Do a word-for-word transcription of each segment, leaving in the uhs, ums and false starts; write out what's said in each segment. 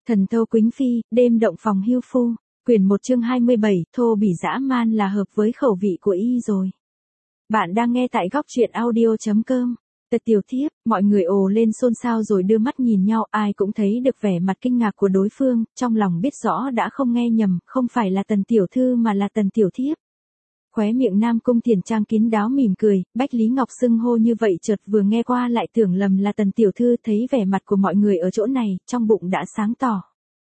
Thần thâu Quýnh Phi, đêm động phòng hưu phu, quyển một chương hai mươi bảy, thô bỉ dã man là hợp với khẩu vị của y rồi. Bạn đang nghe tại góc truyện audio.com. Tật tiểu thiếp, mọi người ồ lên xôn xao rồi đưa mắt nhìn nhau, ai cũng thấy được vẻ mặt kinh ngạc của đối phương, trong lòng biết rõ đã không nghe nhầm, không phải là Tần tiểu thư mà là Tần tiểu thiếp. Khóe miệng Nam Cung Thiền Trang kín đáo mỉm cười, Bách Lý Ngọc xưng hô như vậy chợt vừa nghe qua lại tưởng lầm là Tần tiểu thư, thấy vẻ mặt của mọi người ở chỗ này, trong bụng đã sáng tỏ.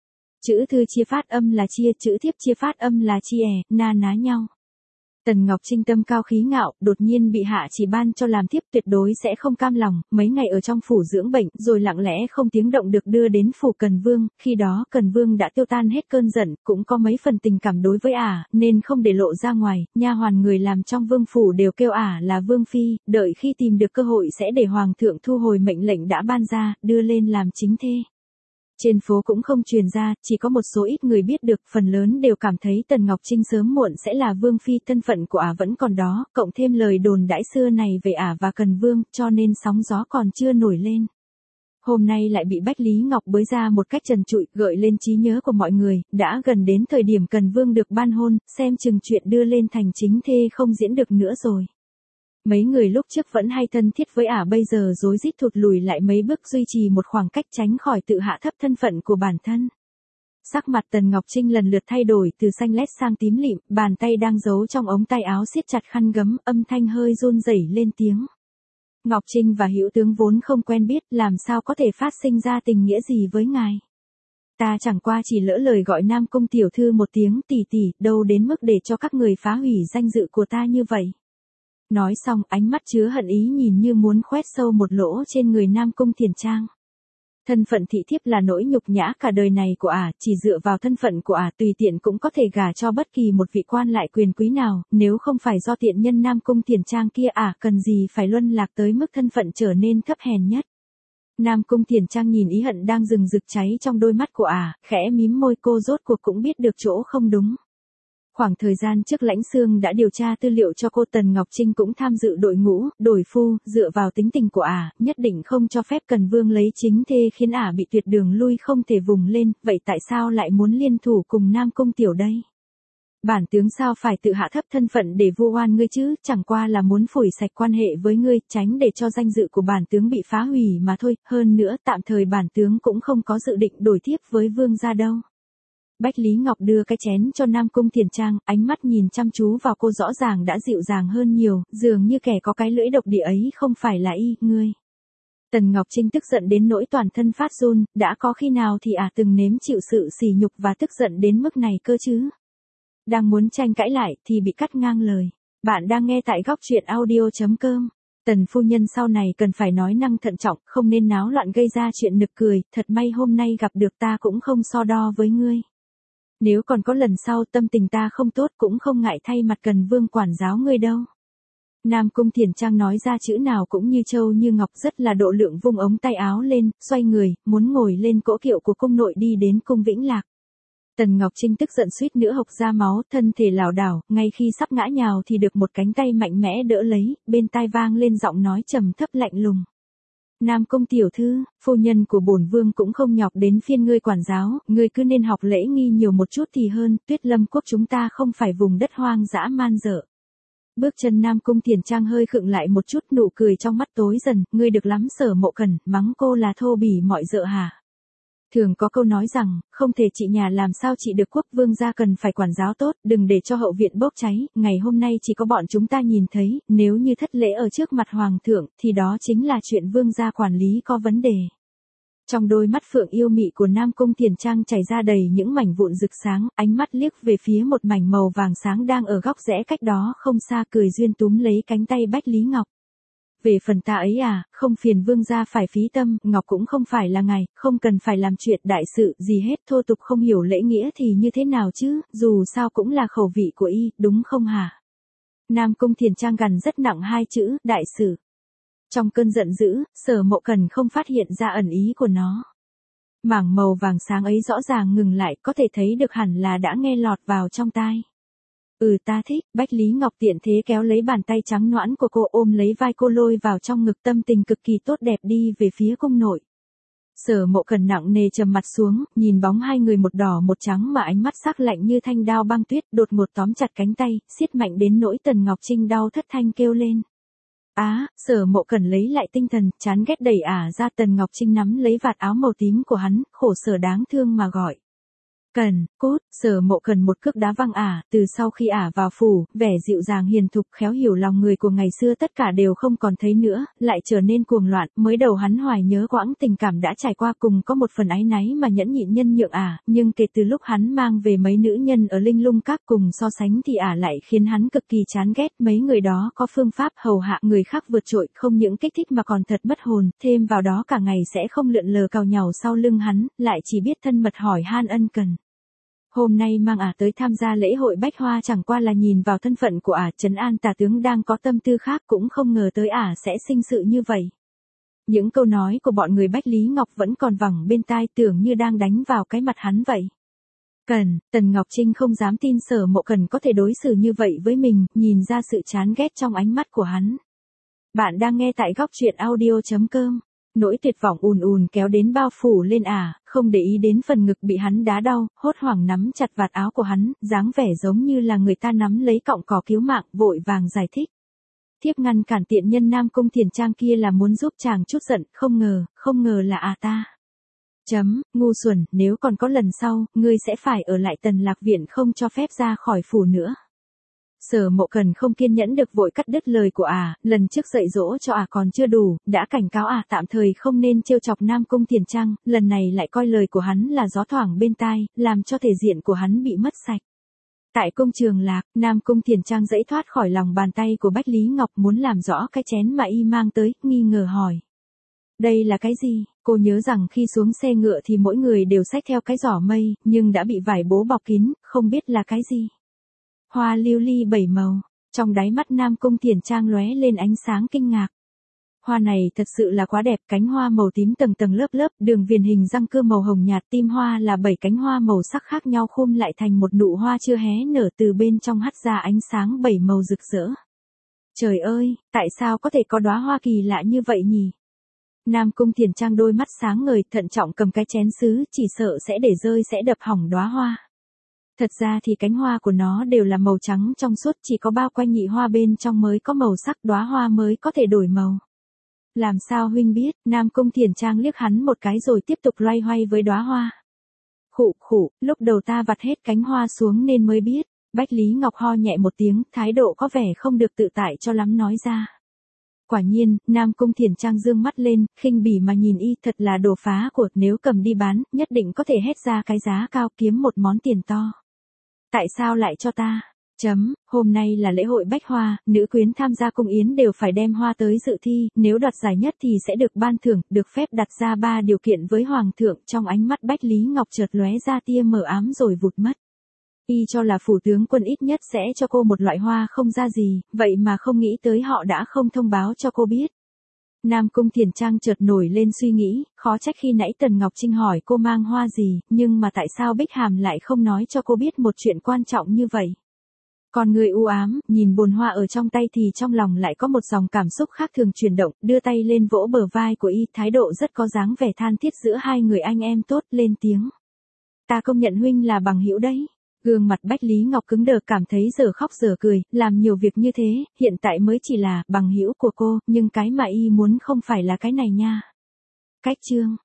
Chữ thư chia phát âm là chia, chữ thiếp chia phát âm là chia, na ná nhau. Tần Ngọc Trinh tâm cao khí ngạo, đột nhiên bị hạ chỉ ban cho làm thiếp tuyệt đối sẽ không cam lòng, mấy ngày ở trong phủ dưỡng bệnh, rồi lặng lẽ không tiếng động được đưa đến phủ Cần Vương, khi đó Cần Vương đã tiêu tan hết cơn giận, cũng có mấy phần tình cảm đối với ả, nên không để lộ ra ngoài, nha hoàn người làm trong vương phủ đều kêu ả là vương phi, đợi khi tìm được cơ hội sẽ để hoàng thượng thu hồi mệnh lệnh đã ban ra, đưa lên làm chính thê. Trên phố cũng không truyền ra, chỉ có một số ít người biết được, phần lớn đều cảm thấy Tần Ngọc Trinh sớm muộn sẽ là vương phi, thân phận của ả vẫn còn đó, cộng thêm lời đồn đãi xưa này về ả và Cần Vương, cho nên sóng gió còn chưa nổi lên. Hôm nay lại bị Bách Lý Ngọc bới ra một cách trần trụi, gợi lên trí nhớ của mọi người, đã gần đến thời điểm Cần Vương được ban hôn, xem chừng chuyện đưa lên thành chính thê không diễn được nữa rồi. Mấy người lúc trước vẫn hay thân thiết với ả bây giờ rối rít thụt lùi lại mấy bước, duy trì một khoảng cách tránh khỏi tự hạ thấp thân phận của bản thân. Sắc mặt Tần Ngọc Trinh lần lượt thay đổi từ xanh lét sang tím lịm, bàn tay đang giấu trong ống tay áo siết chặt khăn gấm, âm thanh hơi run rẩy lên tiếng. Ngọc Trinh và Hữu tướng vốn không quen biết, làm sao có thể phát sinh ra tình nghĩa gì với ngài. Ta chẳng qua chỉ lỡ lời gọi Nam Cung tiểu thư một tiếng tỷ tỷ, đâu đến mức để cho các người phá hủy danh dự của ta như vậy. Nói xong, ánh mắt chứa hận ý nhìn như muốn khoét sâu một lỗ trên người Nam Cung Thiền Trang. Thân phận thị thiếp là nỗi nhục nhã cả đời này của ả, chỉ dựa vào thân phận của ả tùy tiện cũng có thể gả cho bất kỳ một vị quan lại quyền quý nào, nếu không phải do tiện nhân Nam Cung Thiền Trang kia ả cần gì phải luân lạc tới mức thân phận trở nên thấp hèn nhất. Nam Cung Thiền Trang nhìn ý hận đang rừng rực cháy trong đôi mắt của ả, khẽ mím môi, cô rốt cuộc cũng biết được chỗ không đúng. Khoảng thời gian trước Lãnh Xương đã điều tra tư liệu cho cô, Tần Ngọc Trinh cũng tham dự đội ngũ, đổi phu, dựa vào tính tình của ả, nhất định không cho phép Cần Vương lấy chính thê, khiến ả bị tuyệt đường lui không thể vùng lên, vậy tại sao lại muốn liên thủ cùng Nam Cung tiểu đây? Bản tướng sao phải tự hạ thấp thân phận để vu oan ngươi chứ, chẳng qua là muốn phủi sạch quan hệ với ngươi, tránh để cho danh dự của bản tướng bị phá hủy mà thôi, hơn nữa tạm thời bản tướng cũng không có dự định đổi thiếp với vương gia đâu. Bách Lý Ngọc đưa cái chén cho Nam Cung Thiền Trang, ánh mắt nhìn chăm chú vào cô rõ ràng đã dịu dàng hơn nhiều, dường như kẻ có cái lưỡi độc địa ấy không phải là y, ngươi. Tần Ngọc Trinh tức giận đến nỗi toàn thân phát run, đã có khi nào thì ả à từng nếm chịu sự sỉ nhục và tức giận đến mức này cơ chứ. Đang muốn tranh cãi lại thì bị cắt ngang lời. Bạn đang nghe tại góc truyện audio.com. Tần phu nhân sau này cần phải nói năng thận trọng, không nên náo loạn gây ra chuyện nực cười, thật may hôm nay gặp được ta cũng không so đo với ngươi. Nếu còn có lần sau tâm tình ta không tốt cũng không ngại thay mặt Cần Vương quản giáo ngươi đâu. Nam Cung Thiền Trang nói ra chữ nào cũng như châu như ngọc, rất là độ lượng, vung ống tay áo lên, xoay người, muốn ngồi lên cỗ kiệu của cung nội đi đến cung Vĩnh Lạc. Tần Ngọc Trinh tức giận suýt nữa hộc ra máu, thân thể lảo đảo, ngay khi sắp ngã nhào thì được một cánh tay mạnh mẽ đỡ lấy, bên tai vang lên giọng nói trầm thấp lạnh lùng. Nam Cung tiểu thư, phu nhân của bổn vương cũng không nhọc đến phiên ngươi quản giáo, ngươi cứ nên học lễ nghi nhiều một chút thì hơn, Tuyết Lâm quốc chúng ta không phải vùng đất hoang dã man dợ. Bước chân Nam Cung Thiền Trang hơi khựng lại một chút, nụ cười trong mắt tối dần, ngươi được lắm Sở Mộ Cần, mắng cô là thô bỉ mọi dợ hả? Thường có câu nói rằng, không thể trị nhà làm sao trị được quốc, vương gia cần phải quản giáo tốt, đừng để cho hậu viện bốc cháy, ngày hôm nay chỉ có bọn chúng ta nhìn thấy, nếu như thất lễ ở trước mặt hoàng thượng, thì đó chính là chuyện vương gia quản lý có vấn đề. Trong đôi mắt phượng yêu mị của Nam Cung Thiền Trang chảy ra đầy những mảnh vụn rực sáng, ánh mắt liếc về phía một mảnh màu vàng sáng đang ở góc rẽ cách đó không xa, cười duyên túm lấy cánh tay Bách Lý Ngọc. Về phần ta ấy à, không phiền vương gia phải phí tâm, Ngọc cũng không phải là ngài, không cần phải làm chuyện đại sự gì hết, thô tục không hiểu lễ nghĩa thì như thế nào chứ, dù sao cũng là khẩu vị của y, đúng không hả? Nam Cung Thiền Trang gằn rất nặng hai chữ, đại sự. Trong cơn giận dữ, Sở Mộ Cần không phát hiện ra ẩn ý của nó. Mảng màu vàng sáng ấy rõ ràng ngừng lại, có thể thấy được hẳn là đã nghe lọt vào trong tai. Ừ ta thích, Bách Lý Ngọc tiện thế kéo lấy bàn tay trắng nõn của cô, ôm lấy vai cô lôi vào trong ngực, tâm tình cực kỳ tốt đẹp đi về phía cung nội. Sở Mộ Cần nặng nề trầm mặt xuống, nhìn bóng hai người một đỏ một trắng mà ánh mắt sắc lạnh như thanh đao băng tuyết, đột ngột tóm chặt cánh tay, siết mạnh đến nỗi Tần Ngọc Trinh đau thất thanh kêu lên. Á, Sở Mộ Cần lấy lại tinh thần, chán ghét đẩy ả ra. Tần Ngọc Trinh nắm lấy vạt áo màu tím của hắn, khổ sở đáng thương mà gọi. Cần, cút. Sở Mộ Cần một cước đá văng ả. Từ sau khi ả vào phủ, vẻ dịu dàng hiền thục khéo hiểu lòng người của ngày xưa tất cả đều không còn thấy nữa, lại trở nên cuồng loạn. Mới đầu hắn hoài nhớ quãng tình cảm đã trải qua, cùng có một phần áy náy mà nhẫn nhịn nhân nhượng ả, nhưng kể từ lúc hắn mang về mấy nữ nhân ở Linh Lung Các cùng so sánh thì ả lại khiến hắn cực kỳ chán ghét. Mấy người đó có phương pháp hầu hạ người khác vượt trội, không những kích thích mà còn thật mất hồn, thêm vào đó cả ngày sẽ không lượn lờ cào nhàu sau lưng hắn, lại chỉ biết thân mật hỏi han ân cần. Hôm nay mang ả tới tham gia lễ hội bách hoa chẳng qua là nhìn vào thân phận của ả, trấn an tả tướng đang có tâm tư khác, cũng không ngờ tới ả sẽ sinh sự như vậy. Những câu nói của bọn người Bách Lý Ngọc vẫn còn vẳng bên tai, tưởng như đang đánh vào cái mặt hắn vậy. Cần, Tần Ngọc Trinh không dám tin Sở Mộ Cần có thể đối xử như vậy với mình, nhìn ra sự chán ghét trong ánh mắt của hắn. Bạn đang nghe tại góc truyện audio chấm com. Nỗi tuyệt vọng ùn ùn kéo đến bao phủ lên ả, không để ý đến phần ngực bị hắn đá đau, hốt hoảng nắm chặt vạt áo của hắn, dáng vẻ giống như là người ta nắm lấy cọng cỏ cứu mạng, vội vàng giải thích. Thiếp ngăn cản tiện nhân Nam Cung Thiền Trang kia là muốn giúp chàng chút giận, không ngờ, không ngờ là à ta. Chấm, ngu xuẩn, nếu còn có lần sau, ngươi sẽ phải ở lại Tần Lạc Viện, không cho phép ra khỏi phủ nữa. Sở Mộ Cần không kiên nhẫn được, vội cắt đứt lời của ả, lần trước dạy dỗ cho ả còn chưa đủ, đã cảnh cáo ả tạm thời không nên trêu chọc Nam Cung Thiền Trang, lần này lại coi lời của hắn là gió thoảng bên tai, làm cho thể diện của hắn bị mất sạch. Tại công trường Lạc, Nam Cung Thiền Trang dãy thoát khỏi lòng bàn tay của Bách Lý Ngọc, muốn làm rõ cái chén mà y mang tới, nghi ngờ hỏi. Đây là cái gì? Cô nhớ rằng khi xuống xe ngựa thì mỗi người đều xách theo cái giỏ mây, nhưng đã bị vải bố bọc kín, không biết là cái gì. Hoa lưu ly bảy màu, trong đáy mắt Nam Cung Thiền Trang lóe lên ánh sáng kinh ngạc. Hoa này thật sự là quá đẹp, cánh hoa màu tím tầng tầng lớp lớp, đường viền hình răng cưa màu hồng nhạt, tim hoa là bảy cánh hoa màu sắc khác nhau khum lại thành một nụ hoa chưa hé nở, từ bên trong hắt ra ánh sáng bảy màu rực rỡ. Trời ơi, tại sao có thể có đóa hoa kỳ lạ như vậy nhỉ? Nam Cung Thiền Trang đôi mắt sáng ngời, thận trọng cầm cái chén sứ, chỉ sợ sẽ để rơi sẽ đập hỏng đóa hoa. Thật ra thì cánh hoa của nó đều là màu trắng trong suốt, chỉ có bao quanh nhị hoa bên trong mới có màu sắc, đóa hoa mới có thể đổi màu. Làm sao huynh biết? Nam Cung Thiền Trang liếc hắn một cái rồi tiếp tục loay hoay với đóa hoa. Khụ khụ, lúc đầu ta vặt hết cánh hoa xuống nên mới biết. Bách Lý Ngọc ho nhẹ một tiếng, thái độ có vẻ không được tự tại cho lắm nói ra. Quả nhiên, Nam Cung Thiền Trang dương mắt lên, khinh bỉ mà nhìn y, thật là đồ phá của, nếu cầm đi bán, nhất định có thể hét ra cái giá cao, kiếm một món tiền to. Tại sao lại cho ta? Chấm, hôm nay là lễ hội bách hoa, nữ quyến tham gia cung yến đều phải đem hoa tới dự thi, nếu đoạt giải nhất thì sẽ được ban thưởng, được phép đặt ra ba điều kiện với hoàng thượng. Trong ánh mắt Bách Lý Ngọc chợt lóe ra tia mờ ám rồi vụt mất. Y cho là phủ tướng quân ít nhất sẽ cho cô một loại hoa không ra gì, vậy mà không nghĩ tới họ đã không thông báo cho cô biết. Nam Cung Thiền Trang chợt nổi lên suy nghĩ, khó trách khi nãy Tần Ngọc Trinh hỏi cô mang hoa gì, nhưng mà tại sao Bích Hàm lại không nói cho cô biết một chuyện quan trọng như vậy. Còn người u ám, nhìn bồn hoa ở trong tay thì trong lòng lại có một dòng cảm xúc khác thường chuyển động, đưa tay lên vỗ bờ vai của y, thái độ rất có dáng vẻ than thiết giữa hai người anh em tốt, lên tiếng. Ta công nhận huynh là bằng hữu đấy. Gương mặt Bách Lý Ngọc cứng đờ, cảm thấy giờ khóc giờ cười, làm nhiều việc như thế, hiện tại mới chỉ là bằng hữu của cô, nhưng cái mà y muốn không phải là cái này nha. Cách chương,